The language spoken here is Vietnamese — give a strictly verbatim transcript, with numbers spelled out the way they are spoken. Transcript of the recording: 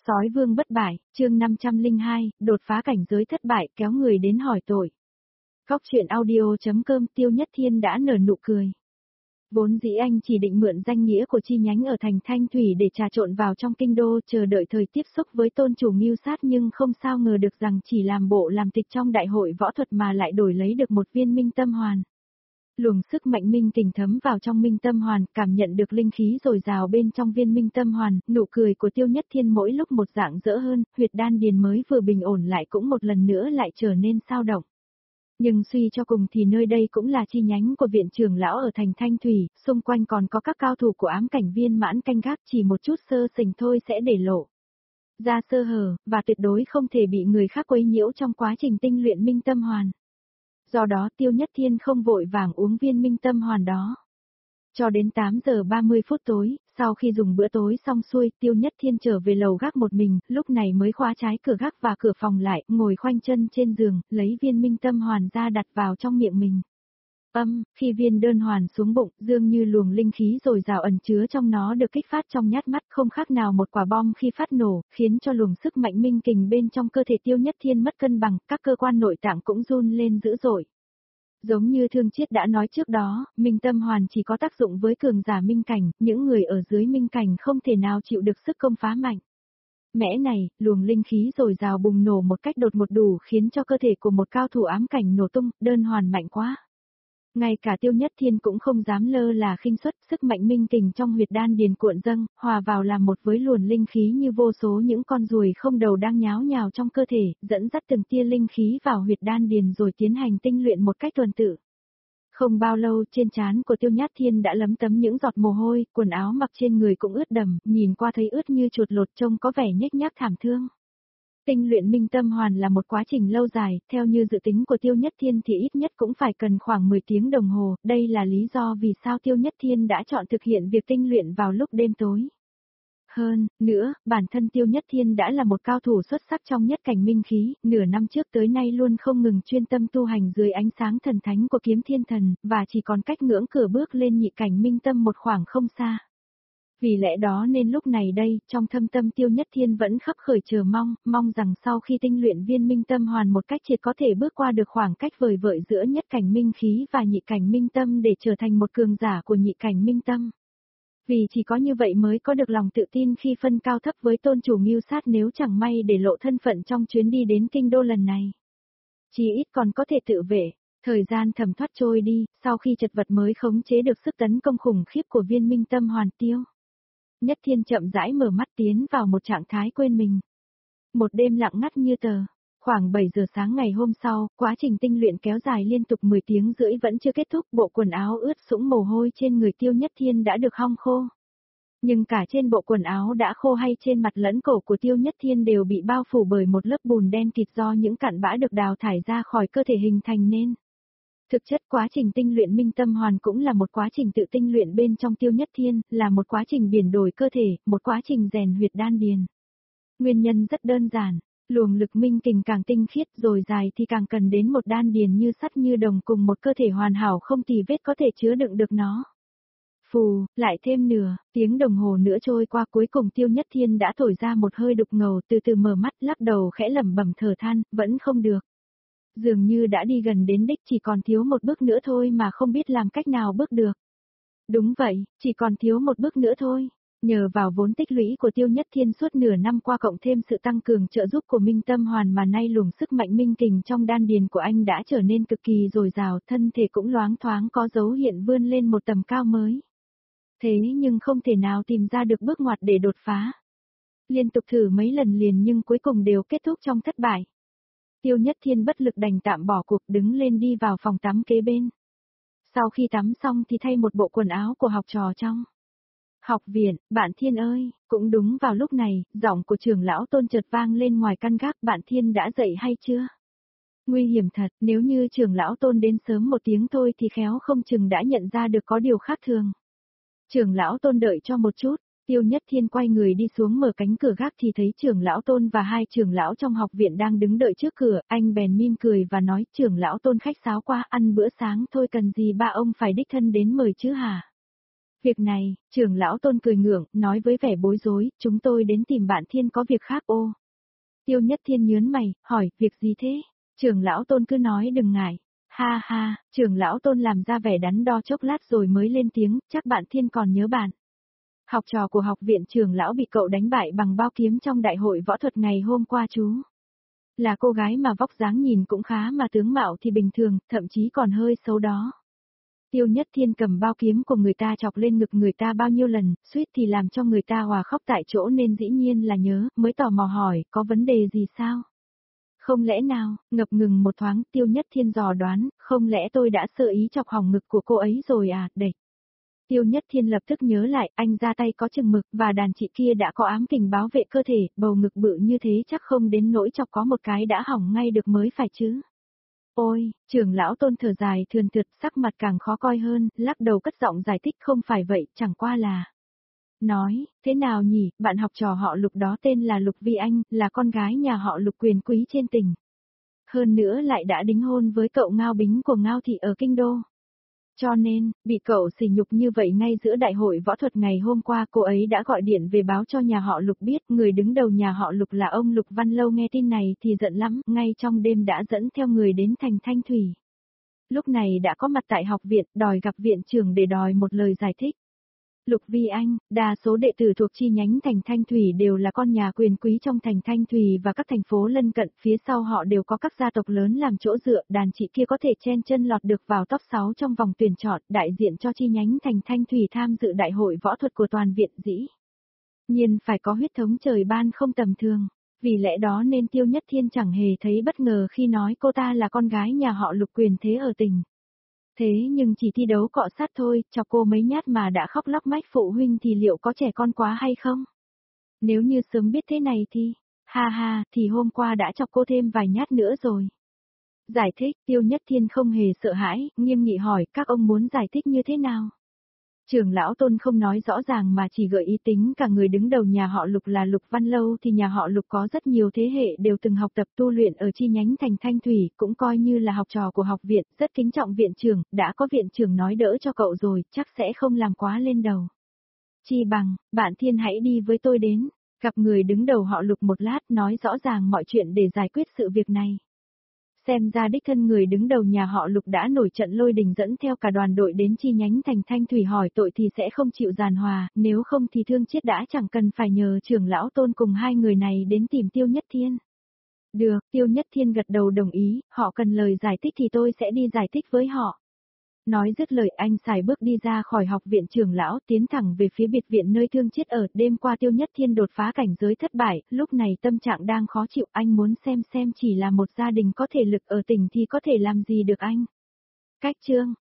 Sói vương bất bại, chương năm trăm lẻ hai, đột phá cảnh giới thất bại kéo người đến hỏi tội. Góc truyện audio.com Tiêu Nhất Thiên đã nở nụ cười. Vốn dĩ anh chỉ định mượn danh nghĩa của chi nhánh ở thành Thanh Thủy để trà trộn vào trong kinh đô chờ đợi thời tiếp xúc với tôn chủ Ngưu Sát, nhưng không sao ngờ được rằng chỉ làm bộ làm tịch trong đại hội võ thuật mà lại đổi lấy được một viên minh tâm hoàn. Luồng sức mạnh minh kình thấm vào trong minh tâm hoàn, cảm nhận được linh khí dồi dào bên trong viên minh tâm hoàn, nụ cười của Tiêu Nhất Thiên mỗi lúc một rạng rỡ hơn, huyệt đan điền mới vừa bình ổn lại cũng một lần nữa lại trở nên sao động. Nhưng suy cho cùng thì nơi đây cũng là chi nhánh của viện trưởng lão ở thành Thanh Thủy, xung quanh còn có các cao thủ của ám cảnh viên mãn canh gác, chỉ một chút sơ sình thôi sẽ để lộ ra sơ hở, và tuyệt đối không thể bị người khác quấy nhiễu trong quá trình tinh luyện minh tâm hoàn. Do đó Tiêu Nhất Thiên không vội vàng uống viên minh tâm hoàn đó. Cho đến tám giờ ba mươi phút tối, sau khi dùng bữa tối xong xuôi, Tiêu Nhất Thiên trở về lầu gác một mình, lúc này mới khóa trái cửa gác và cửa phòng lại, ngồi khoanh chân trên giường, lấy viên minh tâm hoàn ra đặt vào trong miệng mình. Âm, khi viên đơn hoàn xuống bụng, dường như luồng linh khí dồi dào ẩn chứa trong nó được kích phát trong nhát mắt, không khác nào một quả bom khi phát nổ, khiến cho luồng sức mạnh minh kình bên trong cơ thể Tiêu Nhất Thiên mất cân bằng, các cơ quan nội tạng cũng run lên dữ dội. Giống như Thương Chiết đã nói trước đó, minh tâm hoàn chỉ có tác dụng với cường giả minh cảnh, những người ở dưới minh cảnh không thể nào chịu được sức công phá mạnh mẽ này, luồng linh khí dồi dào bùng nổ một cách đột ngột đủ khiến cho cơ thể của một cao thủ ám cảnh nổ tung, đơn hoàn mạnh quá. Ngay cả Tiêu Nhất Thiên cũng không dám lơ là khinh suất, sức mạnh minh kình trong huyệt đan điền cuộn dâng, hòa vào làm một với luồng linh khí như vô số những con ruồi không đầu đang nháo nhào trong cơ thể, dẫn dắt từng tia linh khí vào huyệt đan điền rồi tiến hành tinh luyện một cách tuần tự. Không bao lâu, trên trán của Tiêu Nhất Thiên đã lấm tấm những giọt mồ hôi, quần áo mặc trên người cũng ướt đẫm, nhìn qua thấy ướt như chuột lột, trông có vẻ nhếch nhác thảm thương. Tinh luyện minh tâm hoàn là một quá trình lâu dài, theo như dự tính của Tiêu Nhất Thiên thì ít nhất cũng phải cần khoảng mười tiếng đồng hồ, đây là lý do vì sao Tiêu Nhất Thiên đã chọn thực hiện việc tinh luyện vào lúc đêm tối. Hơn nữa, bản thân Tiêu Nhất Thiên đã là một cao thủ xuất sắc trong nhất cảnh minh khí, nửa năm trước tới nay luôn không ngừng chuyên tâm tu hành dưới ánh sáng thần thánh của kiếm thiên thần, và chỉ còn cách ngưỡng cửa bước lên nhị cảnh minh tâm một khoảng không xa. Vì lẽ đó nên lúc này đây, trong thâm tâm Tiêu Nhất Thiên vẫn khấp khởi chờ mong, mong rằng sau khi tinh luyện viên minh tâm hoàn một cách triệt có thể bước qua được khoảng cách vời vợi giữa nhất cảnh minh khí và nhị cảnh minh tâm để trở thành một cường giả của nhị cảnh minh tâm. Vì chỉ có như vậy mới có được lòng tự tin khi phân cao thấp với tôn chủ Ngưu Sát nếu chẳng may để lộ thân phận trong chuyến đi đến kinh đô lần này. Chỉ ít còn có thể tự vệ. Thời gian thầm thoát trôi đi, sau khi chật vật mới khống chế được sức tấn công khủng khiếp của viên minh tâm hoàn. Tiêu Nhất Thiên chậm rãi mở mắt tiến vào một trạng thái quên mình. Một đêm lặng ngắt như tờ. Khoảng bảy giờ sáng ngày hôm sau, quá trình tinh luyện kéo dài liên tục mười tiếng rưỡi vẫn chưa kết thúc, bộ quần áo ướt sũng mồ hôi trên người Tiêu Nhất Thiên đã được hong khô. Nhưng cả trên bộ quần áo đã khô hay trên mặt lẫn cổ của Tiêu Nhất Thiên đều bị bao phủ bởi một lớp bùn đen kịt do những cặn bã được đào thải ra khỏi cơ thể hình thành nên. Thực chất quá trình tinh luyện minh tâm hoàn cũng là một quá trình tự tinh luyện bên trong Tiêu Nhất Thiên, là một quá trình biển đổi cơ thể, một quá trình rèn huyệt đan điền. Nguyên nhân rất đơn giản, luồng lực minh kình càng tinh khiết rồi dài thì càng cần đến một đan điền như sắt như đồng cùng một cơ thể hoàn hảo không tì vết có thể chứa đựng được nó. Phù, lại thêm nửa tiếng đồng hồ nữa trôi qua, cuối cùng Tiêu Nhất Thiên đã thổi ra một hơi đục ngầu, từ từ mở mắt lắc đầu khẽ lẩm bẩm thở than, vẫn không được. Dường như đã đi gần đến đích, chỉ còn thiếu một bước nữa thôi mà không biết làm cách nào bước được. Đúng vậy, chỉ còn thiếu một bước nữa thôi. Nhờ vào vốn tích lũy của Tiêu Nhất Thiên suốt nửa năm qua cộng thêm sự tăng cường trợ giúp của minh tâm hoàn mà nay luồng sức mạnh minh kình trong đan điền của anh đã trở nên cực kỳ dồi dào, thân thể cũng loáng thoáng có dấu hiện vươn lên một tầm cao mới. Thế nhưng không thể nào tìm ra được bước ngoặt để đột phá. Liên tục thử mấy lần liền nhưng cuối cùng đều kết thúc trong thất bại. Tiêu Nhất Thiên bất lực đành tạm bỏ cuộc, đứng lên đi vào phòng tắm kế bên. Sau khi tắm xong thì thay một bộ quần áo của học trò trong học viện. Bạn Thiên ơi, cũng đúng vào lúc này, giọng của trưởng lão Tôn chợt vang lên ngoài căn gác. Bạn Thiên đã dậy hay chưa? Nguy hiểm thật, nếu như trưởng lão Tôn đến sớm một tiếng thôi thì khéo không chừng đã nhận ra được có điều khác thường. Trưởng lão Tôn đợi cho một chút. Tiêu Nhất Thiên quay người đi xuống mở cánh cửa gác thì thấy trưởng lão Tôn và hai trưởng lão trong học viện đang đứng đợi trước cửa, anh bèn mỉm cười và nói, trưởng lão Tôn khách sáo qua, ăn bữa sáng thôi cần gì ba ông phải đích thân đến mời chứ hả? Việc này, trưởng lão Tôn cười ngượng, nói với vẻ bối rối, chúng tôi đến tìm bạn Thiên có việc khác ô. Tiêu Nhất Thiên nhớn mày, hỏi, việc gì thế? Trưởng lão Tôn cứ nói đừng ngại. Ha ha, trưởng lão Tôn làm ra vẻ đắn đo chốc lát rồi mới lên tiếng, chắc bạn Thiên còn nhớ bạn. Học trò của học viện trưởng lão bị cậu đánh bại bằng bao kiếm trong đại hội võ thuật ngày hôm qua chú. Là cô gái mà vóc dáng nhìn cũng khá mà tướng mạo thì bình thường, thậm chí còn hơi xấu đó. Tiêu Nhất Thiên cầm bao kiếm của người ta chọc lên ngực người ta bao nhiêu lần, suýt thì làm cho người ta hòa khóc tại chỗ nên dĩ nhiên là nhớ, mới tò mò hỏi, có vấn đề gì sao? Không lẽ nào, ngập ngừng một thoáng, Tiêu Nhất Thiên dò đoán, không lẽ tôi đã sơ ý chọc hỏng ngực của cô ấy rồi à, địch. Tiêu Nhất Thiên lập tức nhớ lại, anh ra tay có chừng mực, và đàn chị kia đã có ám kình bảo vệ cơ thể, bầu ngực bự như thế chắc không đến nỗi chọc có một cái đã hỏng ngay được mới phải chứ. Ôi, trưởng lão Tôn thở dài thườn thượt, sắc mặt càng khó coi hơn, lắc đầu cất giọng giải thích không phải vậy, chẳng qua là. Nói, thế nào nhỉ, bạn học trò họ Lục đó tên là Lục Vi Anh, là con gái nhà họ Lục quyền quý trên tỉnh. Hơn nữa lại đã đính hôn với cậu Ngao Bính của Ngao Thị ở Kinh Đô. Cho nên, bị cậu sỉ nhục như vậy ngay giữa đại hội võ thuật ngày hôm qua cô ấy đã gọi điện về báo cho nhà họ Lục biết, người đứng đầu nhà họ Lục là ông Lục Văn Lâu nghe tin này thì giận lắm, ngay trong đêm đã dẫn theo người đến thành Thanh Thủy. Lúc này đã có mặt tại học viện, đòi gặp viện trưởng để đòi một lời giải thích. Lục Vi Anh, đa số đệ tử thuộc chi nhánh thành Thanh Thủy đều là con nhà quyền quý trong thành Thanh Thủy và các thành phố lân cận, phía sau họ đều có các gia tộc lớn làm chỗ dựa, đàn chị kia có thể chen chân lọt được vào top sáu trong vòng tuyển chọn, đại diện cho chi nhánh thành Thanh Thủy tham dự đại hội võ thuật của toàn viện dĩ. Nhiên phải có huyết thống trời ban không tầm thường, vì lẽ đó nên Tiêu Nhất Thiên chẳng hề thấy bất ngờ khi nói cô ta là con gái nhà họ Lục quyền thế ở tỉnh. Thế nhưng chỉ thi đấu cọ sát thôi, chọc cô mấy nhát mà đã khóc lóc mách phụ huynh thì liệu có trẻ con quá hay không? Nếu như sớm biết thế này thì, ha ha, thì hôm qua đã chọc cô thêm vài nhát nữa rồi. Giải thích, Tiêu Nhất Thiên không hề sợ hãi, nghiêm nghị hỏi, các ông muốn giải thích như thế nào? Trưởng lão Tôn không nói rõ ràng mà chỉ gợi ý tính cả người đứng đầu nhà họ Lục là Lục Văn Lâu thì nhà họ Lục có rất nhiều thế hệ đều từng học tập tu luyện ở chi nhánh thành Thanh Thủy, cũng coi như là học trò của học viện, rất kính trọng viện trưởng, đã có viện trưởng nói đỡ cho cậu rồi, chắc sẽ không làm quá lên đầu. Chi bằng, bạn Thiên hãy đi với tôi đến, gặp người đứng đầu họ Lục một lát nói rõ ràng mọi chuyện để giải quyết sự việc này. Xem ra đích thân người đứng đầu nhà họ Lục đã nổi trận lôi đình dẫn theo cả đoàn đội đến chi nhánh thành Thanh Thủy hỏi tội thì sẽ không chịu giàn hòa, nếu không thì Thương Chiết đã chẳng cần phải nhờ trưởng lão Tôn cùng hai người này đến tìm Tiêu Nhất Thiên. Được, Tiêu Nhất Thiên gật đầu đồng ý, họ cần lời giải thích thì tôi sẽ đi giải thích với họ. Nói dứt lời anh xài bước đi ra khỏi học viện trưởng lão tiến thẳng về phía biệt viện nơi Thương Chiết ở. Đêm qua Tiêu Nhất Thiên đột phá cảnh giới thất bại, lúc này tâm trạng đang khó chịu, anh muốn xem xem chỉ là một gia đình có thể lực ở tỉnh thì có thể làm gì được anh. Cách chương